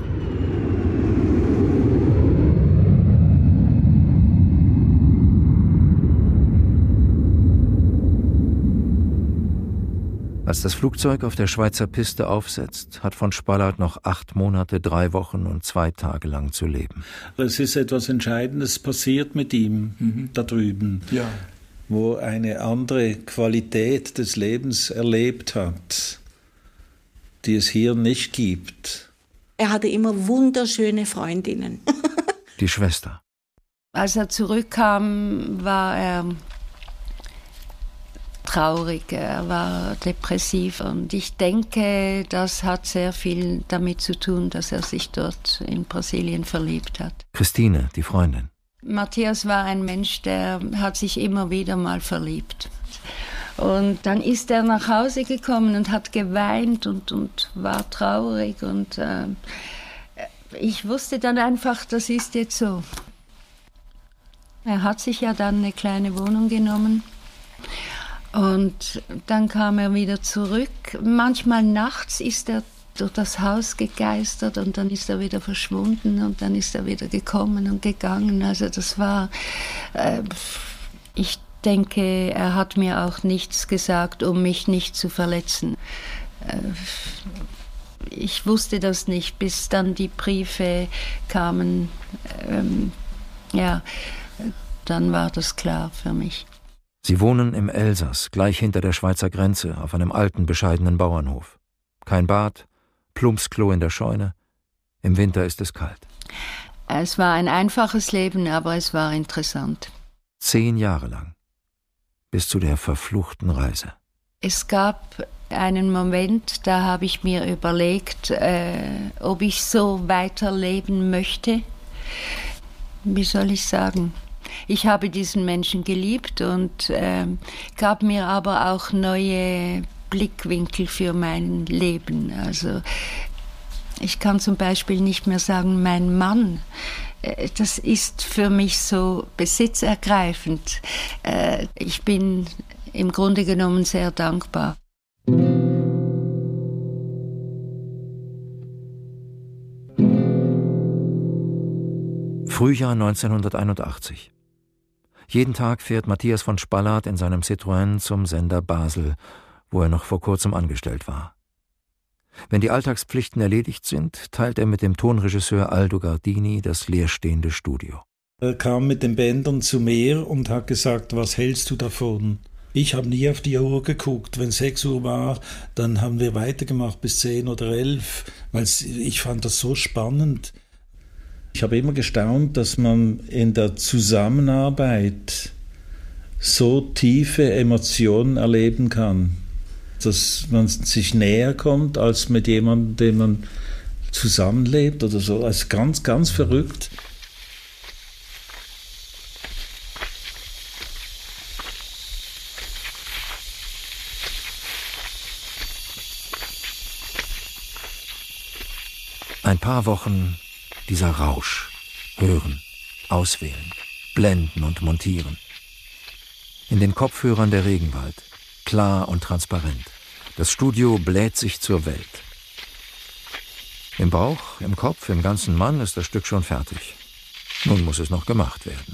D: Als das Flugzeug auf der Schweizer Piste aufsetzt, hat von Spallert noch 8 Monate, 3 Wochen und 2 Tage lang zu leben.
I: Es ist etwas Entscheidendes passiert mit ihm da drüben.
E: Ja.
I: Wo eine andere Qualität des Lebens erlebt hat, die es hier nicht gibt.
L: Er hatte immer wunderschöne Freundinnen.
D: Die Schwester.
X: Als er zurückkam, war er traurig, er war depressiv. Und ich denke, das hat sehr viel damit zu tun, dass er sich dort in Brasilien verliebt hat.
D: Christine, die Freundin.
X: Matthias war ein Mensch, der hat sich immer wieder mal verliebt. Und dann ist er nach Hause gekommen und hat geweint und war traurig. Und Ich wusste dann einfach, das ist jetzt so. Er hat sich ja dann eine kleine Wohnung genommen und dann kam er wieder zurück. Manchmal nachts ist er durch das Haus gegeistert und dann ist er wieder verschwunden und dann ist er wieder gekommen und gegangen. Also das war, ich denke, er hat mir auch nichts gesagt, um mich nicht zu verletzen. Ich wusste das nicht, bis dann die Briefe kamen. Dann war das klar für mich.
D: Sie wohnen im Elsass, gleich hinter der Schweizer Grenze, auf einem alten, bescheidenen Bauernhof. Kein Bad, Plumpsklo in der Scheune. Im Winter ist es kalt.
X: Es war ein einfaches Leben, aber es war interessant.
D: 10 Jahre lang. Bis zu der verfluchten Reise.
X: Es gab einen Moment, da habe ich mir überlegt, ob ich so weiterleben möchte. Wie soll ich sagen? Ich habe diesen Menschen geliebt und gab mir aber auch neue Blickwinkel für mein Leben. Also ich kann zum Beispiel nicht mehr sagen, mein Mann. Das ist für mich so besitzergreifend. Ich bin im Grunde genommen sehr dankbar.
D: Frühjahr 1981. Jeden Tag fährt Matthias von Spallart in seinem Citroën zum Sender Basel, wo er noch vor kurzem angestellt war. Wenn die Alltagspflichten erledigt sind, teilt er mit dem Tonregisseur Aldo Gardini das leerstehende Studio.
I: Er kam mit den Bändern zu mir und hat gesagt, was hältst du davon? Ich habe nie auf die Uhr geguckt. Wenn 6 Uhr war, dann haben wir weitergemacht bis 10 oder 11, weil ich fand das so spannend. Ich habe immer gestaunt, dass man in der Zusammenarbeit so tiefe Emotionen erleben kann, dass man sich näher kommt als mit jemandem, dem man zusammenlebt oder so. Das ist ganz, ganz verrückt.
D: Ein paar Wochen dieser Rausch. Hören, auswählen, blenden und montieren. In den Kopfhörern der Regenwald. Klar und transparent. Das Studio bläht sich zur Welt. Im Bauch, im Kopf, im ganzen Mann ist das Stück schon fertig. Nun muss es noch gemacht werden.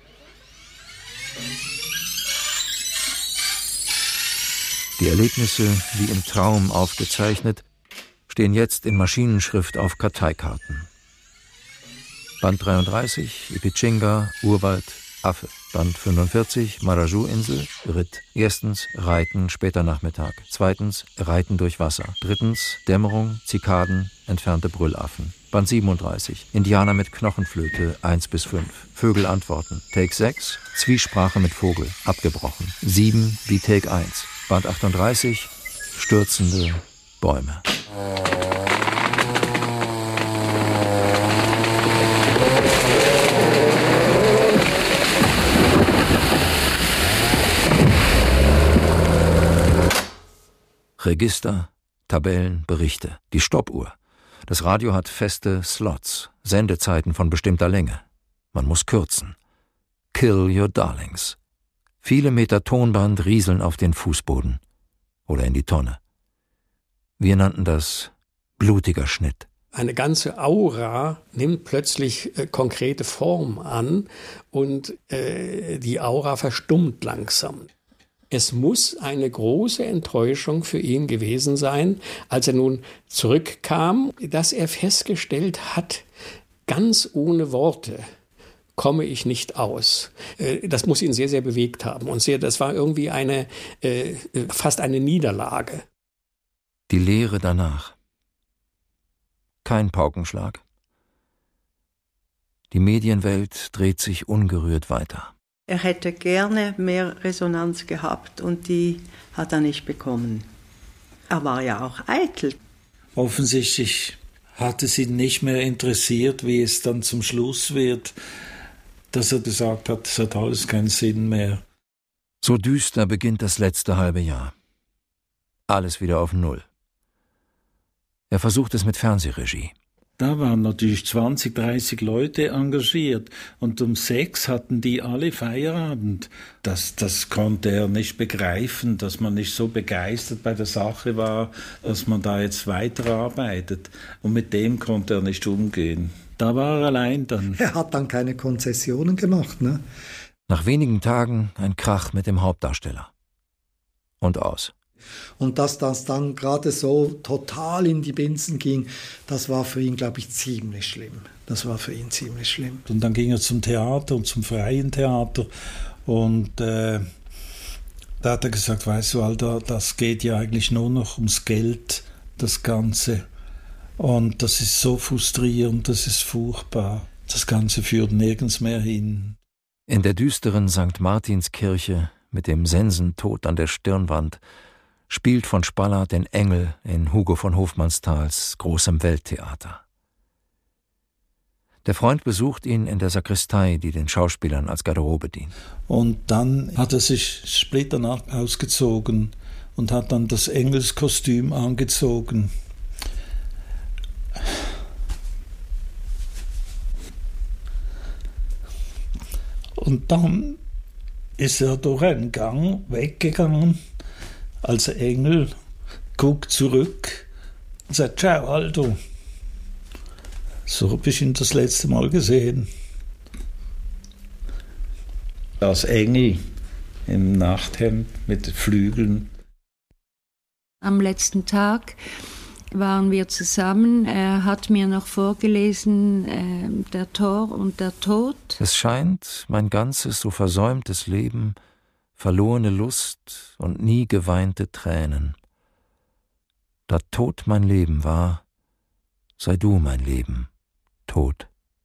D: Die Erlebnisse, wie im Traum aufgezeichnet, stehen jetzt in Maschinenschrift auf Karteikarten. Band 33, Ipichinga, Urwald, Affe. Band 45, Marajou-Insel, Ritt. 1. Reiten, später Nachmittag. 2. Reiten durch Wasser. 3. Dämmerung, Zikaden, entfernte Brüllaffen. Band 37, Indianer mit Knochenflöte, 1-5. Vögel antworten. Take 6, Zwiesprache mit Vogel, abgebrochen. 7 wie Take 1. Band 38, stürzende Bäume. Register, Tabellen, Berichte, die Stoppuhr. Das Radio hat feste Slots, Sendezeiten von bestimmter Länge. Man muss kürzen. Kill your darlings. Viele Meter Tonband rieseln auf den Fußboden oder in die Tonne. Wir nannten das blutiger Schnitt.
Q: Eine ganze Aura nimmt plötzlich konkrete Form an und die Aura verstummt langsam. Es muss eine große Enttäuschung für ihn gewesen sein, als er nun zurückkam, dass er festgestellt hat, ganz ohne Worte komme ich nicht aus. Das muss ihn sehr, sehr bewegt haben. Und das war irgendwie fast eine Niederlage.
D: Die Leere danach. Kein Paukenschlag. Die Medienwelt dreht sich ungerührt weiter.
A: Er hätte gerne mehr Resonanz gehabt und die hat er nicht bekommen. Er war ja auch eitel.
I: Offensichtlich hat es ihn nicht mehr interessiert, wie es dann zum Schluss wird, dass er gesagt hat, es hat alles keinen Sinn mehr.
D: So düster beginnt das letzte halbe Jahr. Alles wieder auf Null. Er versucht es mit Fernsehregie.
I: Da waren natürlich 20, 30 Leute engagiert und um 6 hatten die alle Feierabend. Das konnte er nicht begreifen, dass man nicht so begeistert bei der Sache war, dass man da jetzt weiterarbeitet. Und mit dem konnte er nicht umgehen. Da war er allein dann.
F: Er hat dann keine Konzessionen gemacht, ne?
D: Nach wenigen Tagen ein Krach mit dem Hauptdarsteller. Und aus.
F: Und dass das dann gerade so total in die Binsen ging, das war für ihn, glaube ich, ziemlich schlimm. Das war für ihn ziemlich schlimm.
I: Und dann ging er zum Theater und zum freien Theater. Und da hat er gesagt, weißt du, Alter, das geht ja eigentlich nur noch ums Geld, das Ganze. Und das ist so frustrierend, das ist furchtbar. Das Ganze führt nirgends mehr hin.
D: In der düsteren St. Martinskirche mit dem Sensentod an der Stirnwand spielt von Spaller den Engel in Hugo von Hofmannsthals großem Welttheater. Der Freund besucht ihn in der Sakristei, die den Schauspielern als Garderobe dient.
I: Und dann hat er sich splitternackt ausgezogen und hat dann das Engelskostüm angezogen. Und dann ist er durch einen Gang weggegangen als Engel, guckt zurück und sagt, ciao, Aldo. So habe ich ihn das letzte Mal gesehen. Als Engel im Nachthemd mit Flügeln.
X: Am letzten Tag waren wir zusammen. Er hat mir noch vorgelesen, Der Tor und der Tod.
D: Es scheint, mein ganzes so versäumtes Leben, verlorene Lust und nie geweinte Tränen. Da tot mein Leben war, sei du mein Leben, tot.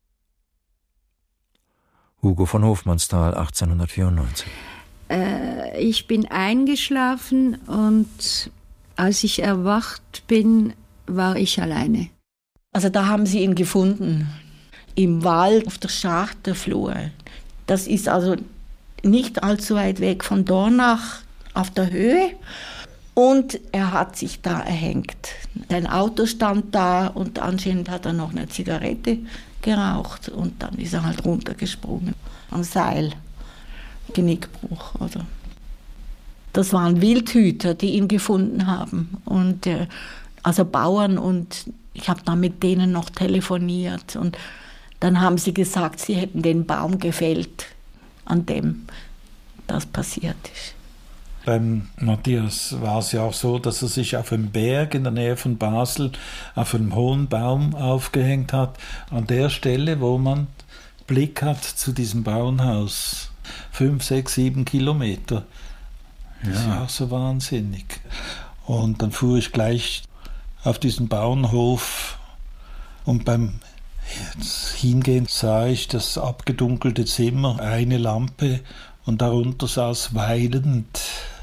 D: Hugo von Hofmannsthal, 1894.
X: Ich bin eingeschlafen und als ich erwacht bin, war ich alleine.
L: Also da haben sie ihn gefunden, im Wald auf der Schachterflur. Das ist also nicht allzu weit weg von Dornach auf der Höhe. Und er hat sich da erhängt. Sein Auto stand da und anscheinend hat er noch eine Zigarette geraucht. Und dann ist er halt runtergesprungen am Seil. Genickbruch, oder? Das waren Wildhüter, die ihn gefunden haben. Und also Bauern, und ich habe dann mit denen noch telefoniert. Und dann haben sie gesagt, sie hätten den Baum gefällt, an dem das passiert ist.
I: Beim Matthias war es ja auch so, dass er sich auf einem Berg in der Nähe von Basel auf einem hohen Baum aufgehängt hat, an der Stelle, wo man Blick hat zu diesem Bauernhaus. 5, 6, 7 Kilometer. Das ist auch so wahnsinnig. Und dann fuhr ich gleich auf diesen Bauernhof und beim Hingehen sah ich das abgedunkelte Zimmer, eine Lampe und darunter saß weilend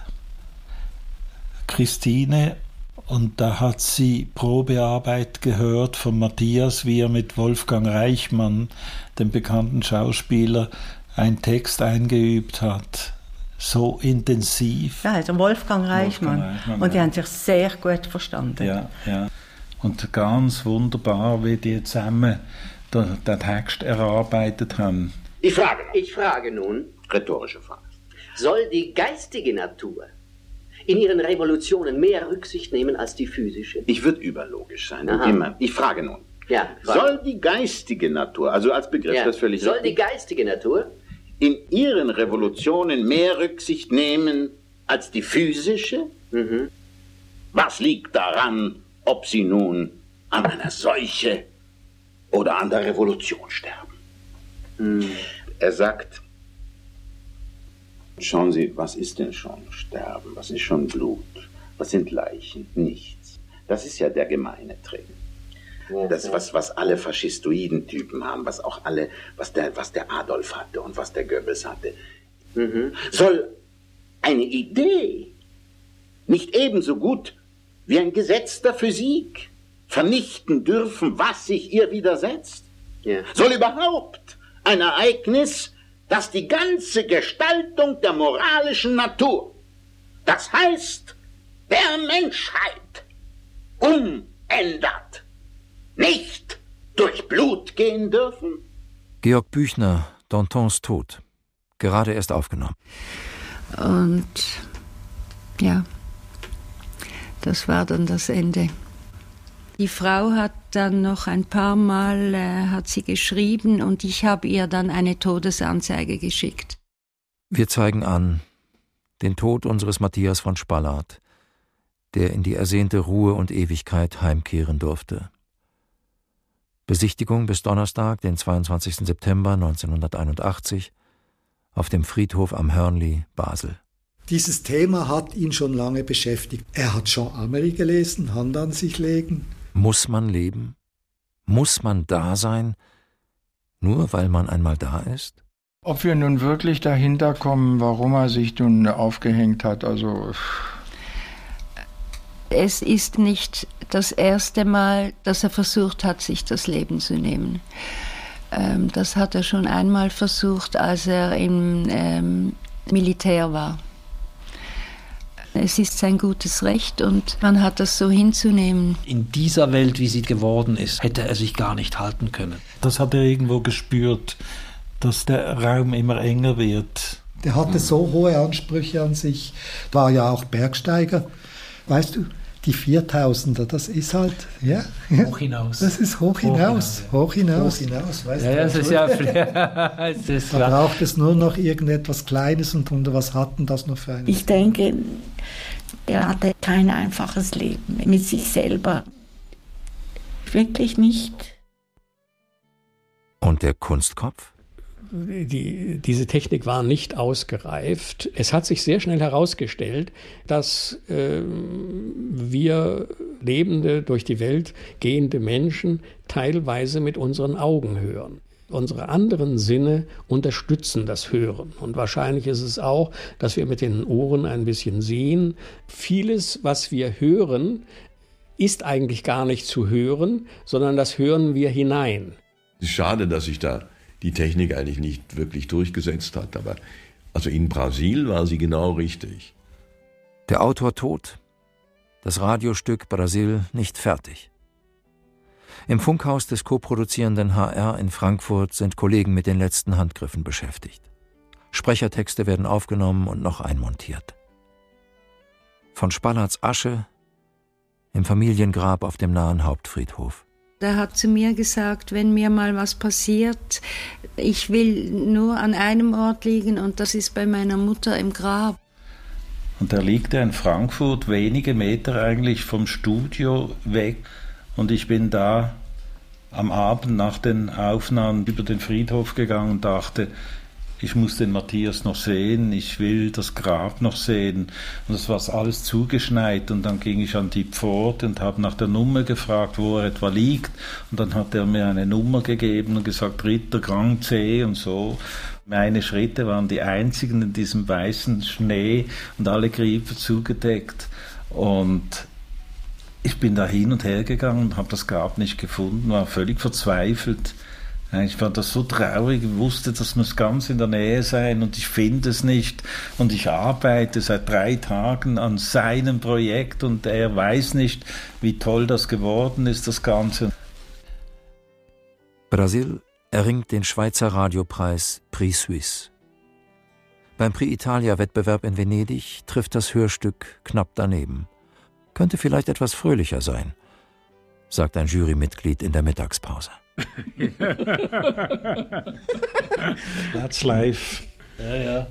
I: Christine, und da hat sie Probearbeit gehört von Matthias, wie er mit Wolfgang Reichmann, dem bekannten Schauspieler, einen Text eingeübt hat. So intensiv.
A: Ja, also Wolfgang Reichmann. Und die haben sich sehr gut verstanden.
I: Ja, ja. Und ganz wunderbar, wie die zusammen den Text erarbeitet haben.
B: Ich frage nun, rhetorische Frage, soll die geistige Natur in ihren Revolutionen mehr Rücksicht nehmen als die physische?
C: Ich würde überlogisch sein, immer. Ich frage nun, soll die geistige Natur, also als Begriff, das völlig
B: soll die geistige Natur
C: in ihren Revolutionen mehr Rücksicht nehmen als die physische?
B: Mhm.
C: Was liegt daran, ob sie nun an einer Seuche oder an der Revolution sterben?
B: Mhm.
C: Er sagt, schauen Sie, was ist denn schon Sterben? Was ist schon Blut? Was sind Leichen? Nichts. Das ist ja der gemeine Trick. Das, was alle Faschistoiden-Typen haben, was auch alle, was der Adolf hatte und was der Goebbels hatte.
B: Mhm.
C: Soll eine Idee nicht ebenso gut wie ein Gesetz der Physik vernichten dürfen, was sich ihr widersetzt?
B: Ja.
C: Soll überhaupt ein Ereignis, das die ganze Gestaltung der moralischen Natur, das heißt der Menschheit, umändert, nicht durch Blut gehen dürfen?
D: Georg Büchner, Dantons Tod. Gerade erst aufgenommen.
X: Und ja, das war dann das Ende. Die Frau hat dann noch ein paar Mal hat sie geschrieben und ich habe ihr dann eine Todesanzeige geschickt.
D: Wir zeigen an den Tod unseres Matthias von Spallart, der in die ersehnte Ruhe und Ewigkeit heimkehren durfte. Besichtigung bis Donnerstag, den 22. September 1981, auf dem Friedhof am Hörnli, Basel.
F: Dieses Thema hat ihn schon lange beschäftigt. Er hat Jean Amery gelesen, Hand an sich legen.
D: Muss man leben? Muss man da sein, nur weil man einmal da ist?
E: Ob wir nun wirklich dahinter kommen, warum er sich nun aufgehängt hat, also...
X: Es ist nicht das erste Mal, dass er versucht hat, sich das Leben zu nehmen. Das hat er schon einmal versucht, als er im Militär war. Es ist sein gutes Recht und man hat das so hinzunehmen.
G: In dieser Welt, wie sie geworden ist, hätte er sich gar nicht halten können.
I: Das hat er irgendwo gespürt, dass der Raum immer enger wird.
F: Der hatte so hohe Ansprüche an sich, war ja auch Bergsteiger. Weißt du, die 4000er, das ist halt, ja.
G: Hoch hinaus.
F: Das ist hoch hinaus. Hoch hinaus, weißt du.
G: Das ist ja
F: da braucht es nur noch irgendetwas Kleines und was hat denn das noch für ein...
L: Ich denke, er hatte kein einfaches Leben mit sich selber. Wirklich nicht.
D: Und der Kunstkopf?
Q: Diese Technik war nicht ausgereift. Es hat sich sehr schnell herausgestellt, dass wir lebende, durch die Welt gehende Menschen teilweise mit unseren Augen hören. Unsere anderen Sinne unterstützen das Hören. Und wahrscheinlich ist es auch, dass wir mit den Ohren ein bisschen sehen. Vieles, was wir hören, ist eigentlich gar nicht zu hören, sondern das hören wir hinein.
M: Es ist schade, dass sich da die Technik eigentlich nicht wirklich durchgesetzt hat. Aber also in Brasil war sie genau richtig.
D: Der Autor tot. Das Radiostück Brasil nicht fertig. Im Funkhaus des koproduzierenden HR in Frankfurt sind Kollegen mit den letzten Handgriffen beschäftigt. Sprechertexte werden aufgenommen und noch einmontiert. Von Spallarts Asche im Familiengrab auf dem nahen Hauptfriedhof.
X: Er hat zu mir gesagt, wenn mir mal was passiert, ich will nur an einem Ort liegen und das ist bei meiner Mutter im Grab.
I: Und er liegt ja in Frankfurt, wenige Meter eigentlich vom Studio weg. Und ich bin da am Abend nach den Aufnahmen über den Friedhof gegangen und dachte, ich muss den Matthias noch sehen, ich will das Grab noch sehen. Und es war alles zugeschneit und dann ging ich an die Pforte und habe nach der Nummer gefragt, wo er etwa liegt. Und dann hat er mir eine Nummer gegeben und gesagt, 3. Gang C und so. Meine Schritte waren die einzigen in diesem weißen Schnee und alle Griffe zugedeckt. Und ich bin da hin und her gegangen und habe das Grab nicht gefunden, war völlig verzweifelt. Ich war das so traurig, ich wusste, das muss ganz in der Nähe sein und ich finde es nicht. Und ich arbeite seit 3 Tagen an seinem Projekt und er weiß nicht, wie toll das geworden ist, das Ganze.
D: Brasil erringt den Schweizer Radiopreis Prix Suisse. Beim Prix Italia-Wettbewerb in Venedig trifft das Hörstück knapp daneben. Könnte vielleicht etwas fröhlicher sein, sagt ein Jurymitglied in der Mittagspause.
I: That's life. Ja.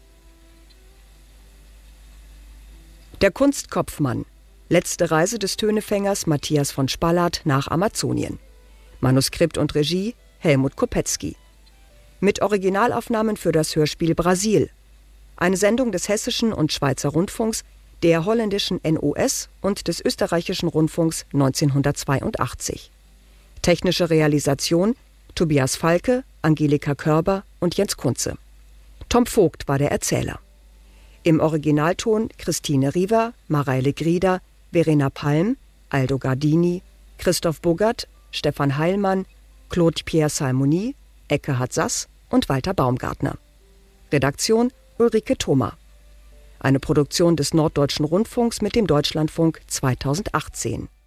H: Der Kunstkopfmann. Letzte Reise des Tönefängers Matthias von Spallart nach Amazonien. Manuskript und Regie Helmut Kopetzky. Mit Originalaufnahmen für das Hörspiel Brasil. Eine Sendung des Hessischen und Schweizer Rundfunks, der holländischen NOS und des österreichischen Rundfunks 1982. Technische Realisation Tobias Falke, Angelika Körber und Jens Kunze. Tom Vogt war der Erzähler. Im Originalton Christine Riva, Mareile Grieder, Verena Palm, Aldo Gardini, Christoph Buggert, Stefan Heilmann, Claude Pierre Salmoni, Eckehard Sass und Walter Baumgartner. Redaktion Ulrike Thoma. Eine Produktion des Norddeutschen Rundfunks mit dem Deutschlandfunk 2018.